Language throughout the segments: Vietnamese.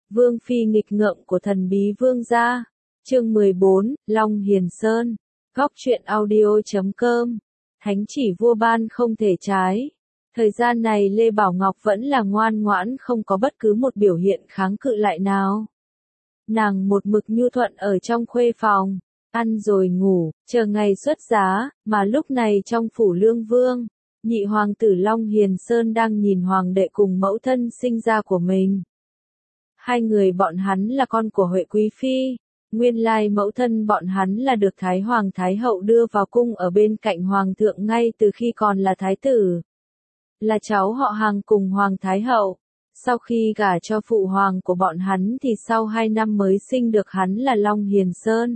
Vương phi nghịch ngợm của thần bí vương gia. Chương 14, Long Hiền Sơn. Góc truyện audio.com. Thánh chỉ vua ban không thể trái. Thời gian này Lê Bảo Ngọc vẫn là ngoan ngoãn, không có bất cứ một biểu hiện kháng cự lại nào. Nàng một mực nhu thuận ở trong khuê phòng, ăn rồi ngủ, chờ ngày xuất giá, mà lúc này trong phủ Lương Vương, nhị hoàng tử Long Hiền Sơn đang nhìn hoàng đệ cùng mẫu thân sinh ra của mình. Hai người bọn hắn là con của Huệ Quý Phi, nguyên lai mẫu thân bọn hắn là được Thái Hoàng Thái Hậu đưa vào cung ở bên cạnh Hoàng thượng ngay từ khi còn là Thái tử. Là cháu họ hàng cùng Hoàng Thái Hậu. Sau khi gả cho phụ hoàng của bọn hắn thì sau 2 năm mới sinh được hắn là Long Hiền Sơn.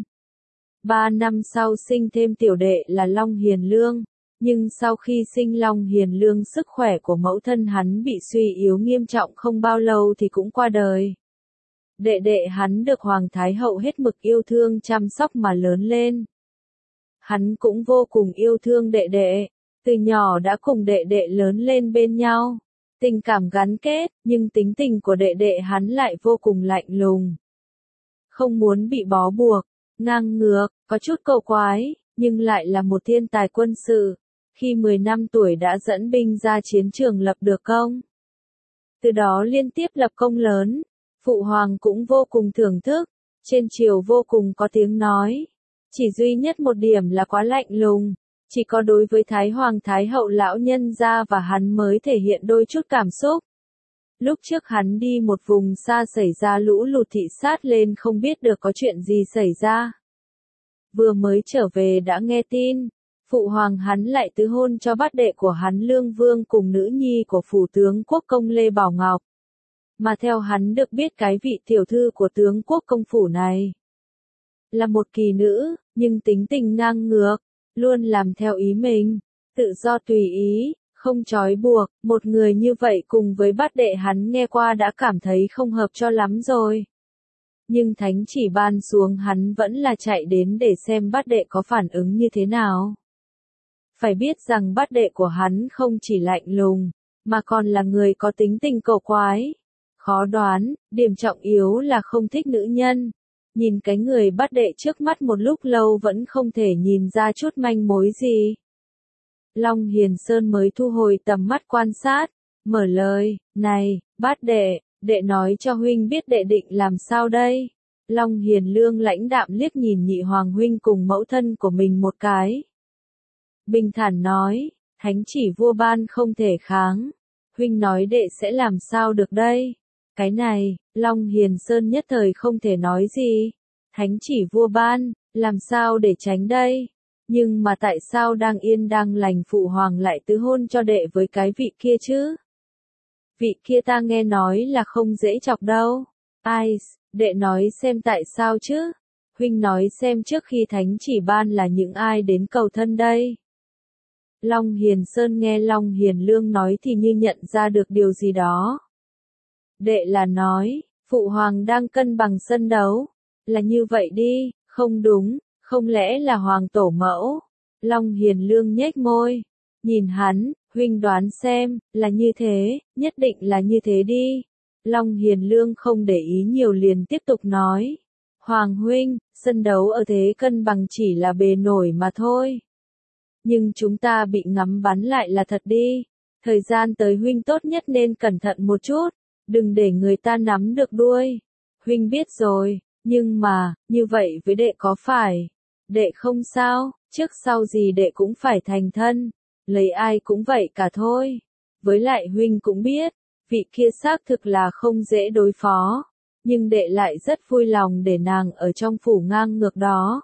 3 năm sau sinh thêm tiểu đệ là Long Hiền Lương. Nhưng sau khi sinh Long Hiền Lương, sức khỏe của mẫu thân hắn bị suy yếu nghiêm trọng, không bao lâu thì cũng qua đời. Đệ đệ hắn được Hoàng Thái Hậu hết mực yêu thương chăm sóc mà lớn lên. Hắn cũng vô cùng yêu thương đệ đệ, từ nhỏ đã cùng đệ đệ lớn lên bên nhau, tình cảm gắn kết, nhưng tính tình của đệ đệ hắn lại vô cùng lạnh lùng. Không muốn bị bó buộc, ngang ngược, có chút cầu quái, nhưng lại là một thiên tài quân sự. Khi 10 năm tuổi đã dẫn binh ra chiến trường lập được công. Từ đó liên tiếp lập công lớn, phụ hoàng cũng vô cùng thưởng thức, trên triều vô cùng có tiếng nói. Chỉ duy nhất một điểm là quá lạnh lùng, chỉ có đối với Thái Hoàng Thái Hậu lão nhân gia và hắn mới thể hiện đôi chút cảm xúc. Lúc trước hắn đi một vùng xa xảy ra lũ lụt, thị sát lên không biết được có chuyện gì xảy ra. Vừa mới trở về đã nghe tin, phụ hoàng hắn lại tứ hôn cho bát đệ của hắn Lương Vương cùng nữ nhi của phủ tướng quốc công Lê Bảo Ngọc. Mà theo hắn được biết, cái vị tiểu thư của tướng quốc công phủ này là một kỳ nữ, nhưng tính tình ngang ngược, luôn làm theo ý mình, tự do tùy ý, không trói buộc. Một người như vậy cùng với bát đệ hắn nghe qua đã cảm thấy không hợp cho lắm rồi. Nhưng thánh chỉ ban xuống, hắn vẫn là chạy đến để xem bát đệ có phản ứng như thế nào. Phải biết rằng bát đệ của hắn không chỉ lạnh lùng, mà còn là người có tính tình cầu quái, khó đoán, điểm trọng yếu là không thích nữ nhân. Nhìn cái người bát đệ trước mắt một lúc lâu vẫn không thể nhìn ra chút manh mối gì. Long Hiền Sơn mới thu hồi tầm mắt quan sát, mở lời, này, bát đệ, đệ nói cho huynh biết đệ định làm sao đây? Long Hiền Lương lãnh đạm liếc nhìn nhị hoàng huynh cùng mẫu thân của mình một cái. Bình thản nói, thánh chỉ vua ban không thể kháng. Huynh nói đệ sẽ làm sao được đây? Cái này, Long Hiền Sơn nhất thời không thể nói gì. Thánh chỉ vua ban, làm sao để tránh đây? Nhưng mà tại sao đang yên đang lành phụ hoàng lại tứ hôn cho đệ với cái vị kia chứ? Vị kia ta nghe nói là không dễ chọc đâu. Ai, đệ nói xem tại sao chứ? Huynh nói xem trước khi thánh chỉ ban là những ai đến cầu thân đây? Long Hiền Sơn nghe Long Hiền Lương nói thì như nhận ra được điều gì đó. Đệ là nói, phụ hoàng đang cân bằng sân đấu. Là như vậy đi, không đúng, không lẽ là hoàng tổ mẫu? Long Hiền Lương nhếch môi, nhìn hắn, huynh đoán xem, là như thế, nhất định là như thế đi. Long Hiền Lương không để ý nhiều liền tiếp tục nói. Hoàng huynh, sân đấu ở thế cân bằng chỉ là bề nổi mà thôi. Nhưng chúng ta bị ngắm bắn lại là thật đi. Thời gian tới huynh tốt nhất nên cẩn thận một chút, đừng để người ta nắm được đuôi. Huynh biết rồi, nhưng mà, như vậy với đệ có phải? Đệ không sao, trước sau gì đệ cũng phải thành thân, lấy ai cũng vậy cả thôi. Với lại huynh cũng biết, vị kia xác thực là không dễ đối phó, nhưng đệ lại rất vui lòng để nàng ở trong phủ ngang ngược đó.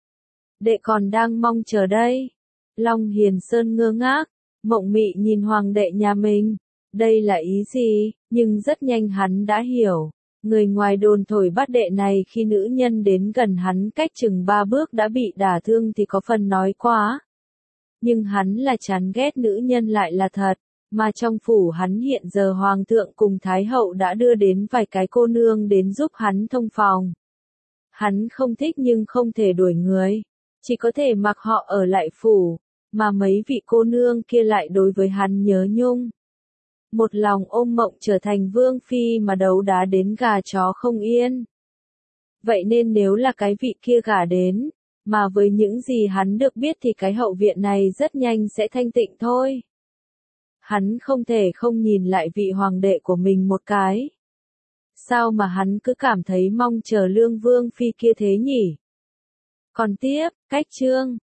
Đệ còn đang mong chờ đây. Long Hiền Sơn ngơ ngác, mộng mị nhìn hoàng đệ nhà mình. Đây là ý gì? Nhưng rất nhanh hắn đã hiểu. Người ngoài đồn thổi bát đệ này khi nữ nhân đến gần hắn cách chừng 3 bước đã bị đả thương thì có phần nói quá. Nhưng hắn là chán ghét nữ nhân lại là thật, mà trong phủ hắn hiện giờ hoàng thượng cùng thái hậu đã đưa đến vài cái cô nương đến giúp hắn thông phòng. Hắn không thích nhưng không thể đuổi người, chỉ có thể mặc họ ở lại phủ, mà mấy vị cô nương kia lại đối với hắn nhớ nhung. một lòng ôm mộng trở thành vương phi mà đấu đá đến gà chó không yên. Vậy nên nếu là cái vị kia gả đến, mà với những gì hắn được biết thì cái hậu viện này rất nhanh sẽ thanh tịnh thôi. Hắn không thể không nhìn lại vị hoàng đệ của mình một cái. Sao mà hắn cứ cảm thấy mong chờ lương vương phi kia thế nhỉ? Còn tiếp, cách chương